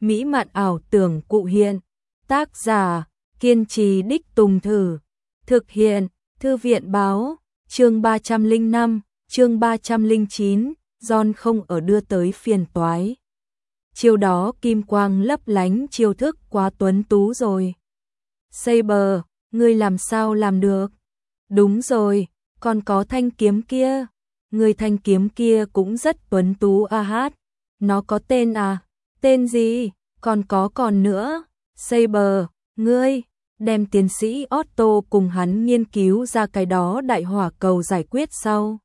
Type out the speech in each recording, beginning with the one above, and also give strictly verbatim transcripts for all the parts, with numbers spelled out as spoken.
mỹ mạn ảo tưởng cụ hiện. Tác giả, kiên trì đích Tùng Thử. Thực hiện, Thư viện báo, chương ba trăm lẻ năm, chương ba trăm lẻ chín, John không ở đưa tới phiền toái. Chiêu đó kim quang lấp lánh, chiêu thức quá tuấn tú rồi. Saber, ngươi làm sao làm được? Đúng rồi, còn có thanh kiếm kia. Người thanh kiếm kia cũng rất tuấn tú a hát. Nó có tên à? Tên gì? Còn có còn nữa. Saber, ngươi, đem tiến sĩ Otto cùng hắn nghiên cứu ra cái đó đại hỏa cầu giải quyết sau.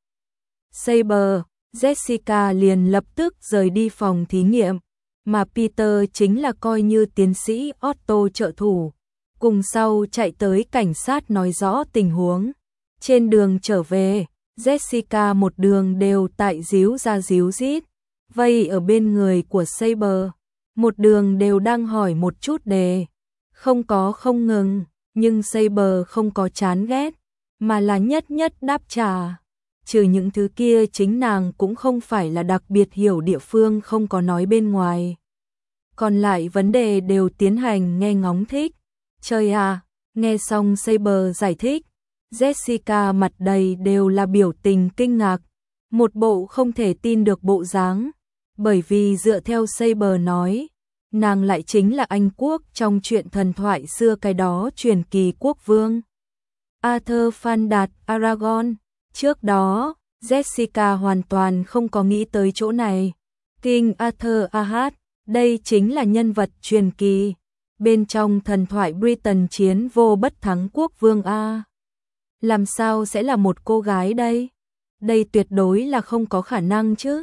Saber, Jessica liền lập tức rời đi phòng thí nghiệm, mà Peter chính là coi như tiến sĩ Otto trợ thủ. Cùng sau chạy tới cảnh sát nói rõ tình huống. Trên đường trở về, Jessica một đường đều tại díu ra díu dít, vây ở bên người của Saber. Một đường đều đang hỏi một chút đề. Không có không ngừng, nhưng Saber không có chán ghét, mà là nhất nhất đáp trả. Trừ những thứ kia chính nàng cũng không phải là đặc biệt hiểu địa phương không có nói bên ngoài. Còn lại vấn đề đều tiến hành nghe ngóng thích. Trời à, nghe xong Saber giải thích, Jessica mặt đầy đều là biểu tình kinh ngạc, một bộ không thể tin được bộ dáng, bởi vì dựa theo Saber nói, nàng lại chính là Anh quốc trong truyện thần thoại xưa cái đó truyền kỳ quốc vương Arthur Phan Đạt Aragon. Trước đó, Jessica hoàn toàn không có nghĩ tới chỗ này. King Arthur a hát, đây chính là nhân vật truyền kỳ bên trong thần thoại Britain chiến vô bất thắng quốc vương A. Làm sao sẽ là một cô gái đây? Đây tuyệt đối là không có khả năng chứ.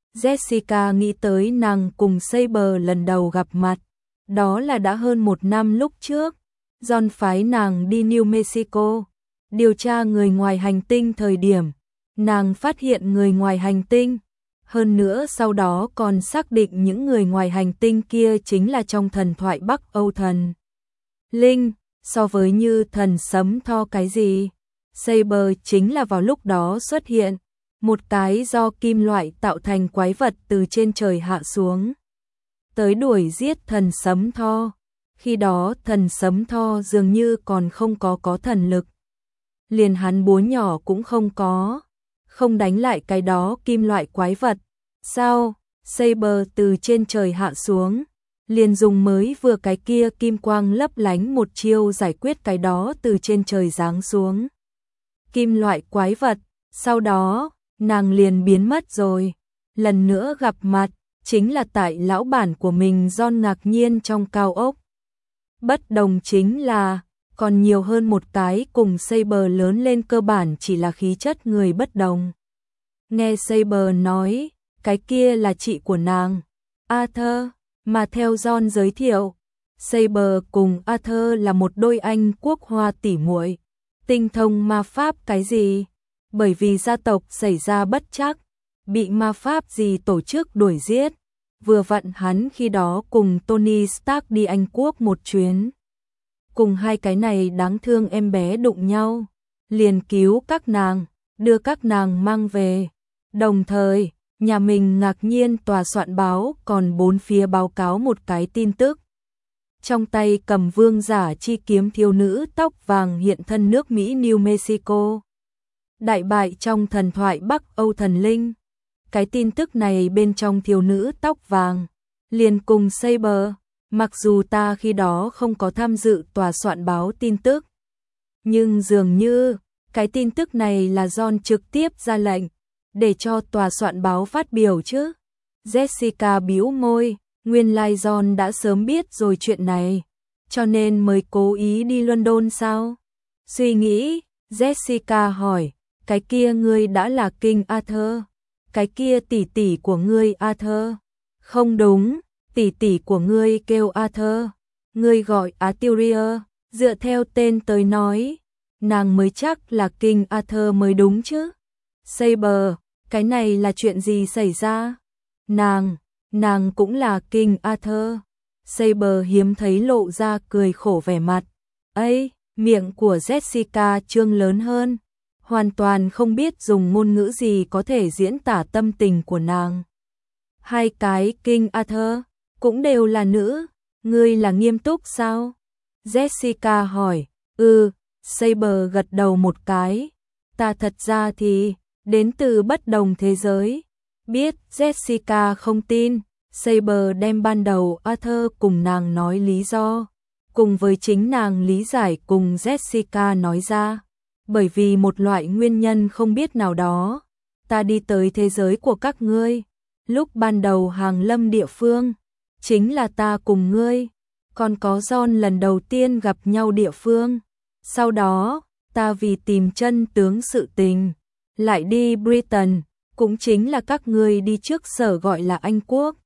Jessica nghĩ tới nàng cùng Saber lần đầu gặp mặt, đó là đã hơn một năm lúc trước. John phái nàng đi New Mexico, điều tra người ngoài hành tinh thời điểm, nàng phát hiện người ngoài hành tinh. Hơn nữa sau đó còn xác định những người ngoài hành tinh kia chính là trong thần thoại Bắc Âu thần linh, so với như thần sấm tho cái gì. Saber chính là vào lúc đó xuất hiện, một cái do kim loại tạo thành quái vật từ trên trời hạ xuống, tới đuổi giết thần sấm tho. Khi đó thần sấm tho dường như còn không có có thần lực, liền hắn búa nhỏ cũng không có, không đánh lại cái đó kim loại quái vật. Sao? Saber từ trên trời hạ xuống, liền dùng mới vừa cái kia kim quang lấp lánh một chiêu giải quyết cái đó từ trên trời giáng xuống kim loại quái vật. Sau đó, nàng liền biến mất rồi. Lần nữa gặp mặt, chính là tại lão bản của mình John ngạc nhiên trong cao ốc. Bất đồng chính là, còn nhiều hơn một cái cùng Saber lớn lên cơ bản chỉ là khí chất người bất đồng. Nghe Saber nói, cái kia là chị của nàng, Arthur, mà theo John giới thiệu, Saber cùng Arthur là một đôi Anh quốc hoa tỉ muội, tinh thông ma pháp cái gì, bởi vì gia tộc xảy ra bất trắc, bị ma pháp gì tổ chức đuổi giết. Vừa vặn hắn khi đó cùng Tony Stark đi Anh quốc một chuyến, cùng hai cái này đáng thương em bé đụng nhau, liền cứu các nàng, đưa các nàng mang về. Đồng thời, nhà mình ngạc nhiên tòa soạn báo còn bốn phía báo cáo một cái tin tức. Trong tay cầm vương giả chi kiếm thiếu nữ tóc vàng hiện thân nước Mỹ New Mexico, đại bại trong thần thoại Bắc Âu thần linh. Cái tin tức này bên trong thiếu nữ tóc vàng, liền cùng Saber, mặc dù ta khi đó không có tham dự tòa soạn báo tin tức, nhưng dường như, cái tin tức này là John trực tiếp ra lệnh, để cho tòa soạn báo phát biểu chứ. Jessica bĩu môi, nguyên lai John đã sớm biết rồi chuyện này, cho nên mới cố ý đi London sao? Suy nghĩ, Jessica hỏi, cái kia ngươi đã là King Arthur, cái kia tỷ tỷ của ngươi Arthur. Không đúng, tỷ tỷ của ngươi kêu Arthur, ngươi gọi Arturia, dựa theo tên tới nói, nàng mới chắc là King Arthur mới đúng chứ. Saber, cái này là chuyện gì xảy ra? Nàng, nàng cũng là King Arthur. Saber hiếm thấy lộ ra cười khổ vẻ mặt. Ấy, miệng của Jessica trương lớn hơn, hoàn toàn không biết dùng ngôn ngữ gì có thể diễn tả tâm tình của nàng. Hai cái King Arthur, cũng đều là nữ, ngươi là nghiêm túc sao? Jessica hỏi. Ừ, Saber gật đầu một cái. Ta thật ra thì đến từ bất đồng thế giới. Biết Jessica không tin, Saber đem ban đầu Arthur cùng nàng nói lý do, cùng với chính nàng lý giải cùng Jessica nói ra. Bởi vì một loại nguyên nhân không biết nào đó, ta đi tới thế giới của các ngươi. Lúc ban đầu hàng lâm địa phương, chính là ta cùng ngươi, còn có John lần đầu tiên gặp nhau địa phương. Sau đó, ta vì tìm chân tướng sự tình, lại đi Britain, cũng chính là các ngươi đi trước sở gọi là Anh Quốc.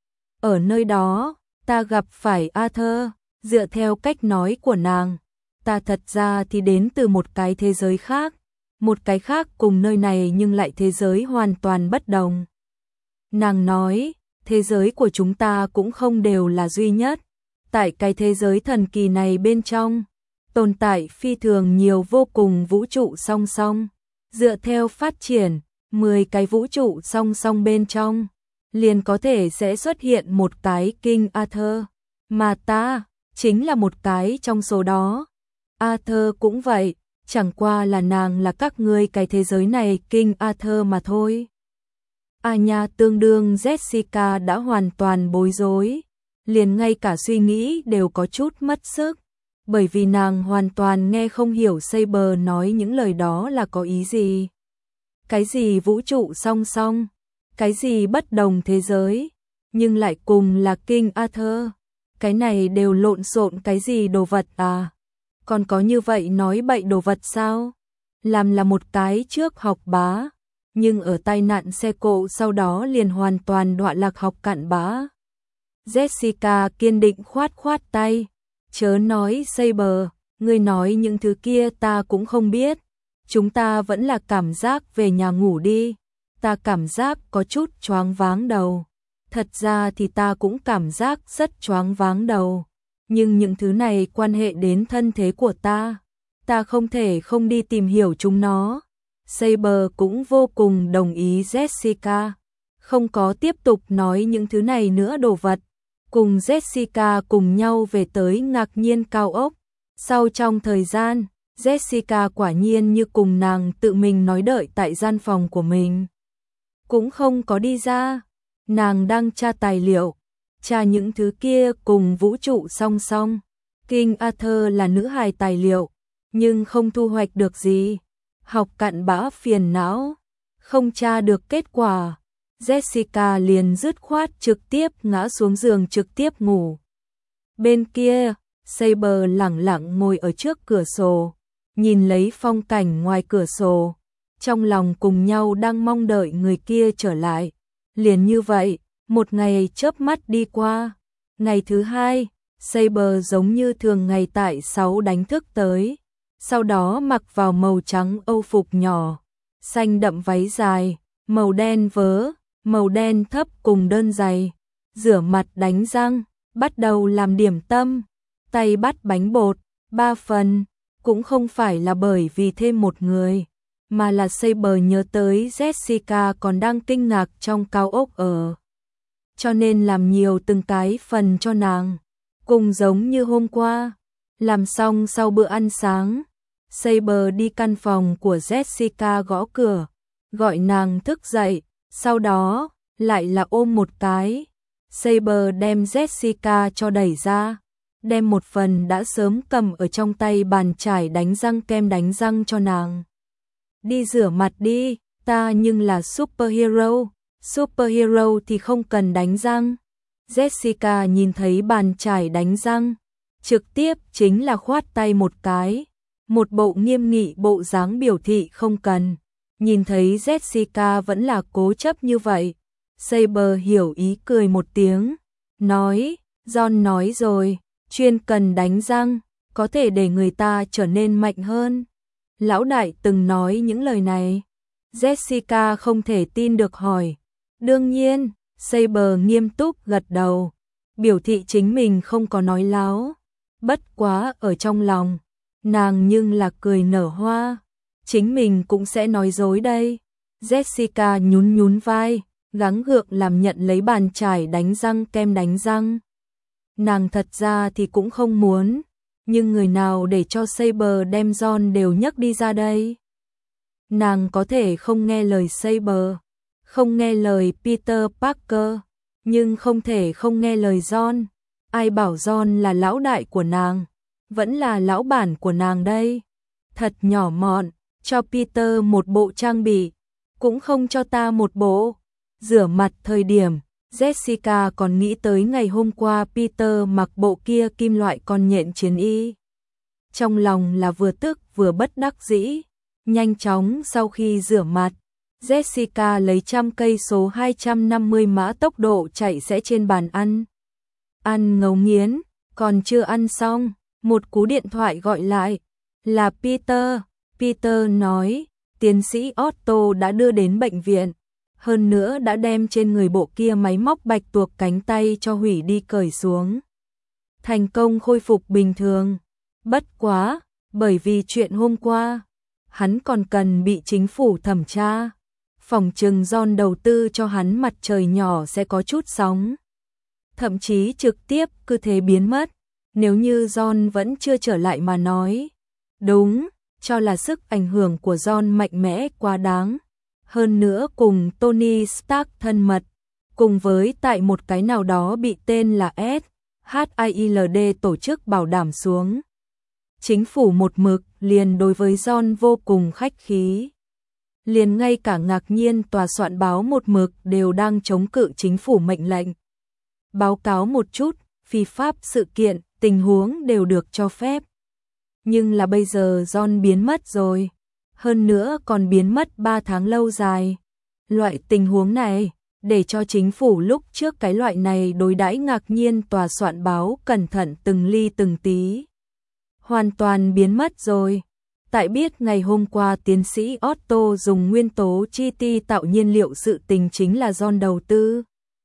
Ở nơi đó, ta gặp phải Arthur, dựa theo cách nói của nàng. Ta thật ra thì đến từ một cái thế giới khác, một cái khác cùng nơi này nhưng lại thế giới hoàn toàn bất đồng. Nàng nói, thế giới của chúng ta cũng không đều là duy nhất. Tại cái thế giới thần kỳ này bên trong, tồn tại phi thường nhiều vô cùng vũ trụ song song. Dựa theo phát triển, mười cái vũ trụ song song bên trong, liền có thể sẽ xuất hiện một cái King Arthur. Mà ta, chính là một cái trong số đó. Arthur cũng vậy, chẳng qua là nàng là các ngươi cái thế giới này King Arthur mà thôi. À nha, tương đương Jessica đã hoàn toàn bối rối, liền ngay cả suy nghĩ đều có chút mất sức, bởi vì nàng hoàn toàn nghe không hiểu Saber nói những lời đó là có ý gì. Cái gì vũ trụ song song, cái gì bất đồng thế giới, nhưng lại cùng là King Arthur, cái này đều lộn xộn cái gì đồ vật à? Còn có như vậy nói bậy đồ vật sao? Làm là một cái trước học bá, nhưng ở tai nạn xe cộ sau đó liền hoàn toàn đọa lạc học cặn bã. Jessica kiên định khoát khoát tay, chớ nói Saber, ngươi nói những thứ kia ta cũng không biết, chúng ta vẫn là cảm giác về nhà ngủ đi, ta cảm giác có chút choáng váng đầu. Thật ra thì ta cũng cảm giác rất choáng váng đầu, nhưng những thứ này quan hệ đến thân thế của ta, ta không thể không đi tìm hiểu chúng nó. Saber cũng vô cùng đồng ý Jessica, không có tiếp tục nói những thứ này nữa đồ vật, cùng Jessica cùng nhau về tới ngạc nhiên cao ốc. Sau trong thời gian, Jessica quả nhiên như cùng nàng tự mình nói đợi tại gian phòng của mình, cũng không có đi ra. Nàng đang tra tài liệu, tra những thứ kia cùng vũ trụ song song. King Arthur là nữ hài tài liệu, nhưng không thu hoạch được gì. Học cặn bã phiền não, không tra được kết quả. Jessica liền dứt khoát trực tiếp ngã xuống giường trực tiếp ngủ. Bên kia, Saber lẳng lặng ngồi ở trước cửa sổ, nhìn lấy phong cảnh ngoài cửa sổ, trong lòng cùng nhau đang mong đợi người kia trở lại. Liền như vậy, một ngày chớp mắt đi qua. Ngày thứ hai, Saber giống như thường ngày tại sáu đánh thức tới, sau đó mặc vào màu trắng âu phục nhỏ, xanh đậm váy dài, màu đen vớ, màu đen thấp cùng đơn giày, rửa mặt đánh răng, bắt đầu làm điểm tâm, tay bắt bánh bột, ba phần, cũng không phải là bởi vì thêm một người, mà là Saber nhớ tới Jessica còn đang kinh ngạc trong cao ốc ở. Cho nên làm nhiều từng cái phần cho nàng, cùng giống như hôm qua. Làm xong sau bữa ăn sáng, Saber đi căn phòng của Jessica gõ cửa, gọi nàng thức dậy, sau đó lại là ôm một cái. Saber đem Jessica cho đẩy ra, đem một phần đã sớm cầm ở trong tay bàn chải đánh răng kem đánh răng cho nàng. Đi rửa mặt đi, ta nhưng là superhero, superhero thì không cần đánh răng. Jessica nhìn thấy bàn chải đánh răng, trực tiếp chính là khoát tay một cái, một bộ nghiêm nghị bộ dáng biểu thị không cần. Nhìn thấy Jessica vẫn là cố chấp như vậy, Saber hiểu ý cười một tiếng, nói, John nói rồi, chuyên cần đánh răng, có thể để người ta trở nên mạnh hơn. Lão đại từng nói những lời này. Jessica không thể tin được hỏi. Đương nhiên, Saber nghiêm túc gật đầu, biểu thị chính mình không có nói láo. Bất quá ở trong lòng, nàng nhưng là cười nở hoa. Chính mình cũng sẽ nói dối đây. Jessica nhún nhún vai, gắng gượng làm nhận lấy bàn chải đánh răng kem đánh răng. Nàng thật ra thì cũng không muốn, nhưng người nào để cho Saber đem John đều nhấc đi ra đây? Nàng có thể không nghe lời Saber, không nghe lời Peter Parker, nhưng không thể không nghe lời John. Ai bảo John là lão đại của nàng, vẫn là lão bản của nàng đây. Thật nhỏ mọn, cho Peter một bộ trang bị, cũng không cho ta một bộ. Rửa mặt thời điểm, Jessica còn nghĩ tới ngày hôm qua Peter mặc bộ kia kim loại con nhện chiến y. Trong lòng là vừa tức vừa bất đắc dĩ. Nhanh chóng sau khi rửa mặt, Jessica lấy trăm cây số hai trăm năm mươi mã tốc độ chạy sẽ trên bàn ăn. Ăn ngấu nghiến, còn chưa ăn xong, một cú điện thoại gọi lại, là Peter. Peter nói, tiến sĩ Otto đã đưa đến bệnh viện, hơn nữa đã đem trên người bộ kia máy móc bạch tuộc cánh tay cho hủy đi cởi xuống. Thành công khôi phục bình thường. Bất quá, bởi vì chuyện hôm qua, hắn còn cần bị chính phủ thẩm tra. Phòng trừng John đầu tư cho hắn mặt trời nhỏ sẽ có chút sóng. Thậm chí trực tiếp cứ thế biến mất, nếu như John vẫn chưa trở lại mà nói. Đúng, cho là sức ảnh hưởng của John mạnh mẽ quá đáng. Hơn nữa cùng Tony Stark thân mật, cùng với tại một cái nào đó bị tên là S H I L D tổ chức bảo đảm xuống. Chính phủ một mực liền đối với John vô cùng khách khí. Liền ngay cả ngạc nhiên tòa soạn báo một mực đều đang chống cự chính phủ mệnh lệnh. Báo cáo một chút, phi pháp sự kiện, tình huống đều được cho phép. Nhưng là bây giờ John biến mất rồi. Hơn nữa còn biến mất ba tháng lâu dài. Loại tình huống này, để cho chính phủ lúc trước cái loại này đối đãi ngạc nhiên tòa soạn báo cẩn thận từng ly từng tí. Hoàn toàn biến mất rồi. Tại biết ngày hôm qua tiến sĩ Otto dùng nguyên tố chi ti tạo nhiên liệu sự tình chính là John đầu tư.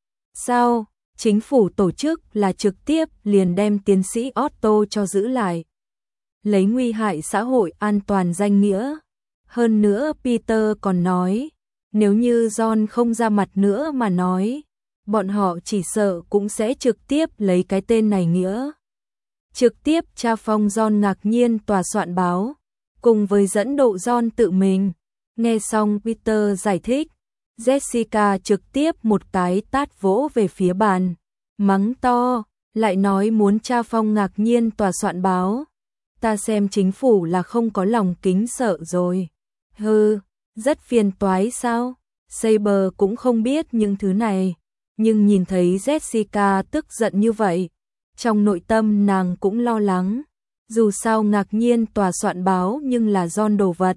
Sao? Chính phủ tổ chức là trực tiếp liền đem tiến sĩ Otto cho giữ lại. Lấy nguy hại xã hội an toàn danh nghĩa. Hơn nữa Peter còn nói, nếu như John không ra mặt nữa mà nói, bọn họ chỉ sợ cũng sẽ trực tiếp lấy cái tên này nghĩa. Trực tiếp tra phong John ngạc nhiên tòa soạn báo, cùng với dẫn độ John tự mình. Nghe xong Peter giải thích, Jessica trực tiếp một cái tát vỗ về phía bàn, mắng to, lại nói muốn tra phong ngạc nhiên tòa soạn báo. Ta xem chính phủ là không có lòng kính sợ rồi. Hừ, rất phiền toái sao? Saber cũng không biết những thứ này, nhưng nhìn thấy Jessica tức giận như vậy, trong nội tâm nàng cũng lo lắng. Dù sao ngạc nhiên tòa soạn báo nhưng là John đồ vật.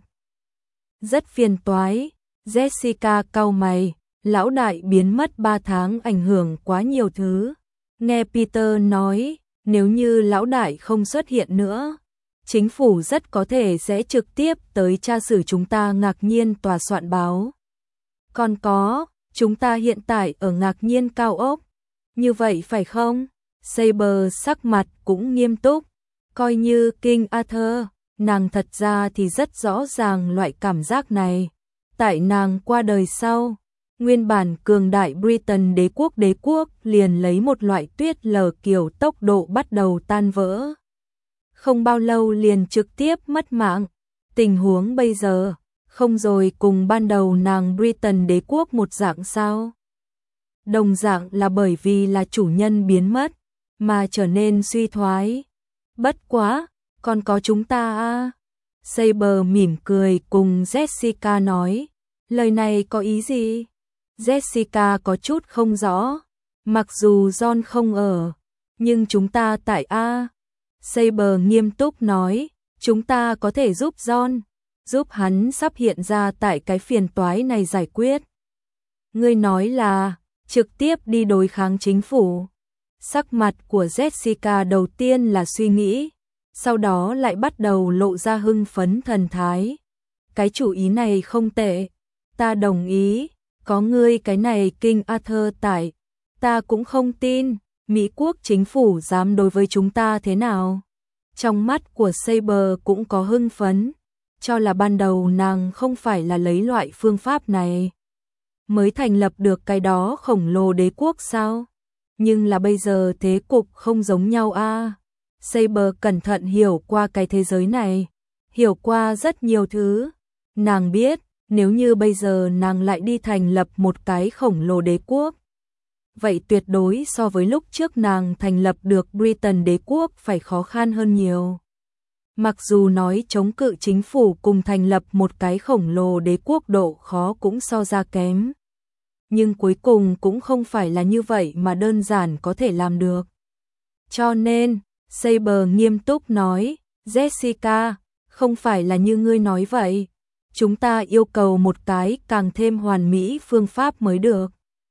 Rất phiền toái. Jessica cau mày, lão đại biến mất ba tháng ảnh hưởng quá nhiều thứ. Nghe Peter nói, nếu như lão đại không xuất hiện nữa, chính phủ rất có thể sẽ trực tiếp tới tra xử chúng ta ngạc nhiên tòa soạn báo. Còn có, chúng ta hiện tại ở ngạc nhiên cao ốc. Như vậy phải không? Saber sắc mặt cũng nghiêm túc. Coi như King Arthur, nàng thật ra thì rất rõ ràng loại cảm giác này. Tại nàng qua đời sau, nguyên bản cường đại Britain đế quốc đế quốc liền lấy một loại tuyết lở kiểu tốc độ bắt đầu tan vỡ. Không bao lâu liền trực tiếp mất mạng. Tình huống bây giờ, không rồi cùng ban đầu nàng Britain đế quốc một dạng sao? Đồng dạng là bởi vì là chủ nhân biến mất, mà trở nên suy thoái. Bất quá, còn có chúng ta à? Saber mỉm cười cùng Jessica nói, lời này có ý gì? Jessica có chút không rõ, mặc dù John không ở, nhưng chúng ta tại A. Saber nghiêm túc nói, chúng ta có thể giúp John, giúp hắn sắp hiện ra tại cái phiền toái này giải quyết. Ngươi nói là, trực tiếp đi đối kháng chính phủ. Sắc mặt của Jessica đầu tiên là suy nghĩ, sau đó lại bắt đầu lộ ra hưng phấn thần thái. Cái chủ ý này không tệ, ta đồng ý, có ngươi cái này King Arthur tại, ta cũng không tin, Mỹ quốc chính phủ dám đối với chúng ta thế nào. Trong mắt của Saber cũng có hưng phấn, cho là ban đầu nàng không phải là lấy loại phương pháp này. mới thành lập được cái đó khổng lồ đế quốc sao? Nhưng là bây giờ thế cục không giống nhau a. À. Saber cẩn thận hiểu qua cái thế giới này, hiểu qua rất nhiều thứ. Nàng biết, nếu như bây giờ nàng lại đi thành lập một cái khổng lồ đế quốc, vậy tuyệt đối so với lúc trước nàng thành lập được Britain đế quốc phải khó khăn hơn nhiều. Mặc dù nói chống cự chính phủ cùng thành lập một cái khổng lồ đế quốc độ khó cũng so ra kém. Nhưng cuối cùng cũng không phải là như vậy mà đơn giản có thể làm được. Cho nên, Saber nghiêm túc nói, Jessica, không phải là như ngươi nói vậy. Chúng ta yêu cầu một cái càng thêm hoàn mỹ phương pháp mới được.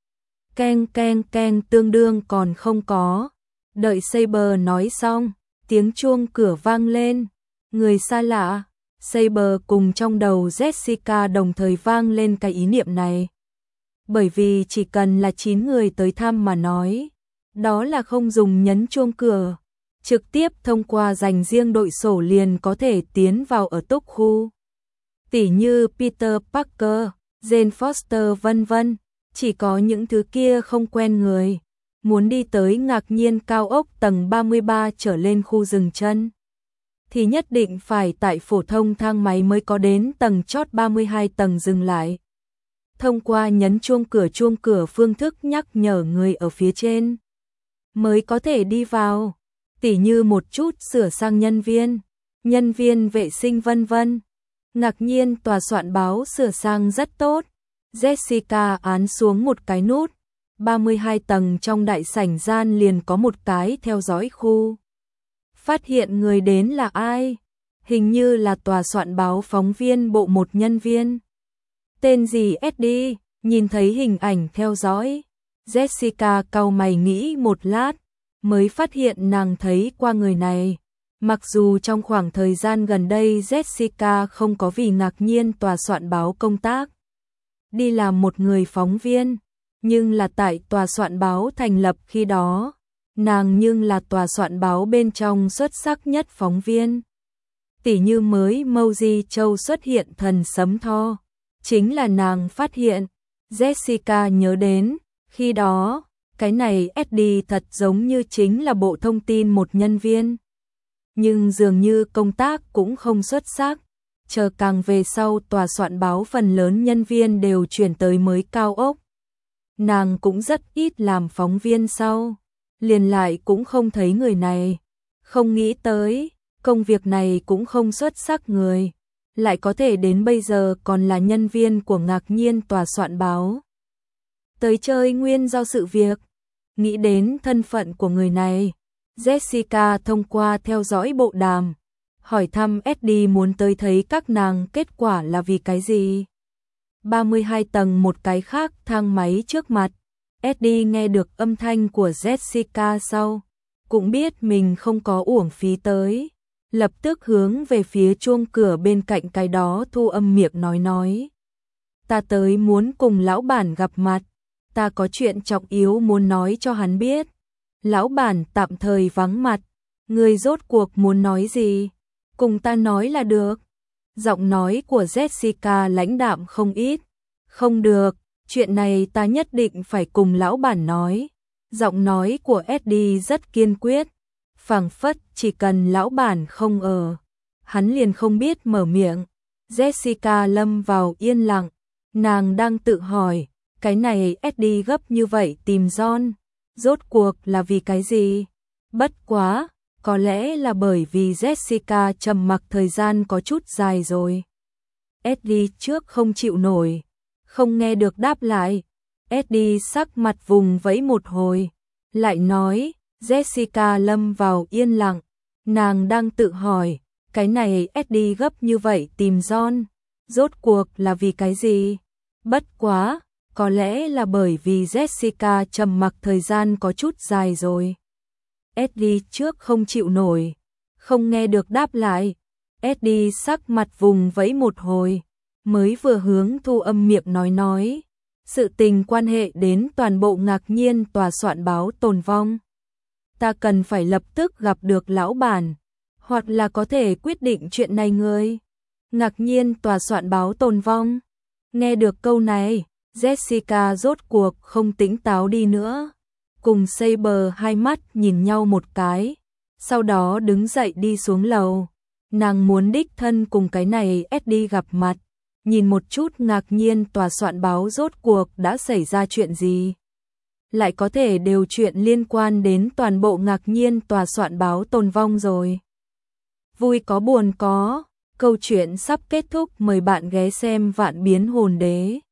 Keng keng keng tương đương còn không có. Đợi Saber nói xong, tiếng chuông cửa vang lên. Người xa lạ, Saber cùng trong đầu Jessica đồng thời vang lên cái ý niệm này. Bởi vì chỉ cần là chín người tới thăm mà nói, đó là không dùng nhấn chuông cửa, trực tiếp thông qua dành riêng đội sổ liền có thể tiến vào ở túc khu. Tỉ như Peter Parker, Jane Foster vân vân, chỉ có những thứ kia không quen người, muốn đi tới ngạc nhiên cao ốc tầng ba mươi ba trở lên khu dừng chân, thì nhất định phải tại phổ thông thang máy mới có đến tầng chót ba mươi hai tầng dừng lại. Thông qua nhấn chuông cửa chuông cửa phương thức nhắc nhở người ở phía trên mới có thể đi vào, tỉ như một chút sửa sang nhân viên, nhân viên vệ sinh vân vân. Ngạc nhiên tòa soạn báo sửa sang rất tốt. Jessica ấn xuống một cái nút, ba mươi hai tầng trong đại sảnh gian liền có một cái theo dõi khu. Phát hiện người đến là ai? Hình như là tòa soạn báo phóng viên bộ một nhân viên. Tên gì Eddie? Nhìn thấy hình ảnh theo dõi, Jessica cau mày nghĩ một lát, mới phát hiện nàng thấy qua người này. Mặc dù trong khoảng thời gian gần đây Jessica không có vì ngạc nhiên tòa soạn báo công tác, đi làm một người phóng viên, nhưng là tại tòa soạn báo thành lập khi đó, nàng nhưng là tòa soạn báo bên trong xuất sắc nhất phóng viên. Tỉ như mới Mouji Châu xuất hiện thần sấm tho, chính là nàng phát hiện. Jessica nhớ đến, khi đó, cái này Eddie thật giống như chính là bộ thông tin một nhân viên. Nhưng dường như công tác cũng không xuất sắc, chờ càng về sau tòa soạn báo phần lớn nhân viên đều chuyển tới mới cao ốc. Nàng cũng rất ít làm phóng viên sau, liền lại cũng không thấy người này, không nghĩ tới, công việc này cũng không xuất sắc người, lại có thể đến bây giờ còn là nhân viên của ngạc nhiên tòa soạn báo. Tới chơi nguyên do sự việc, nghĩ đến thân phận của người này. Jessica thông qua theo dõi bộ đàm, hỏi thăm Eddie muốn tới thấy các nàng kết quả là vì cái gì. ba mươi hai tầng một cái khác thang máy trước mặt, Eddie nghe được âm thanh của Jessica sau, cũng biết mình không có uổng phí tới, lập tức hướng về phía chuông cửa bên cạnh cái đó thu âm miệng nói nói. Ta tới muốn cùng lão bản gặp mặt, ta có chuyện trọng yếu muốn nói cho hắn biết. Lão bản tạm thời vắng mặt, người rốt cuộc muốn nói gì? Cùng ta nói là được. Giọng nói của Jessica lãnh đạm không ít. Không được, chuyện này ta nhất định phải cùng lão bản nói. Giọng nói của Eddie rất kiên quyết, phảng phất chỉ cần lão bản không ở, hắn liền không biết mở miệng. Jessica lâm vào yên lặng, nàng đang tự hỏi, cái này Eddie gấp như vậy tìm John, rốt cuộc là vì cái gì? Bất quá, có lẽ là bởi vì Jessica trầm mặc thời gian có chút dài rồi. Eddie trước không chịu nổi, không nghe được đáp lại. Eddie sắc mặt vùng vẫy một hồi, lại nói. Jessica lâm vào yên lặng, nàng đang tự hỏi, cái này Eddie gấp như vậy tìm John, rốt cuộc là vì cái gì? Bất quá, có lẽ là bởi vì Jessica trầm mặc thời gian có chút dài rồi. Eddie trước không chịu nổi, không nghe được đáp lại. Eddie sắc mặt vùng vẫy một hồi, mới vừa hướng thu âm miệng nói nói. Sự tình quan hệ đến toàn bộ ngạc nhiên tòa soạn báo tồn vong. Ta cần phải lập tức gặp được lão bản, hoặc là có thể quyết định chuyện này ngươi. Ngạc nhiên tòa soạn báo tồn vong. Nghe được câu này, Jessica rốt cuộc không tỉnh táo đi nữa. Cùng Saber hai mắt nhìn nhau một cái, sau đó đứng dậy đi xuống lầu. Nàng muốn đích thân cùng cái này Eddie gặp mặt, nhìn một chút ngạc nhiên tòa soạn báo rốt cuộc đã xảy ra chuyện gì. Lại có thể đều chuyện liên quan đến toàn bộ ngạc nhiên tòa soạn báo tồn vong rồi. Vui có buồn có, câu chuyện sắp kết thúc, mời bạn ghé xem Vạn Biến Hồn Đế.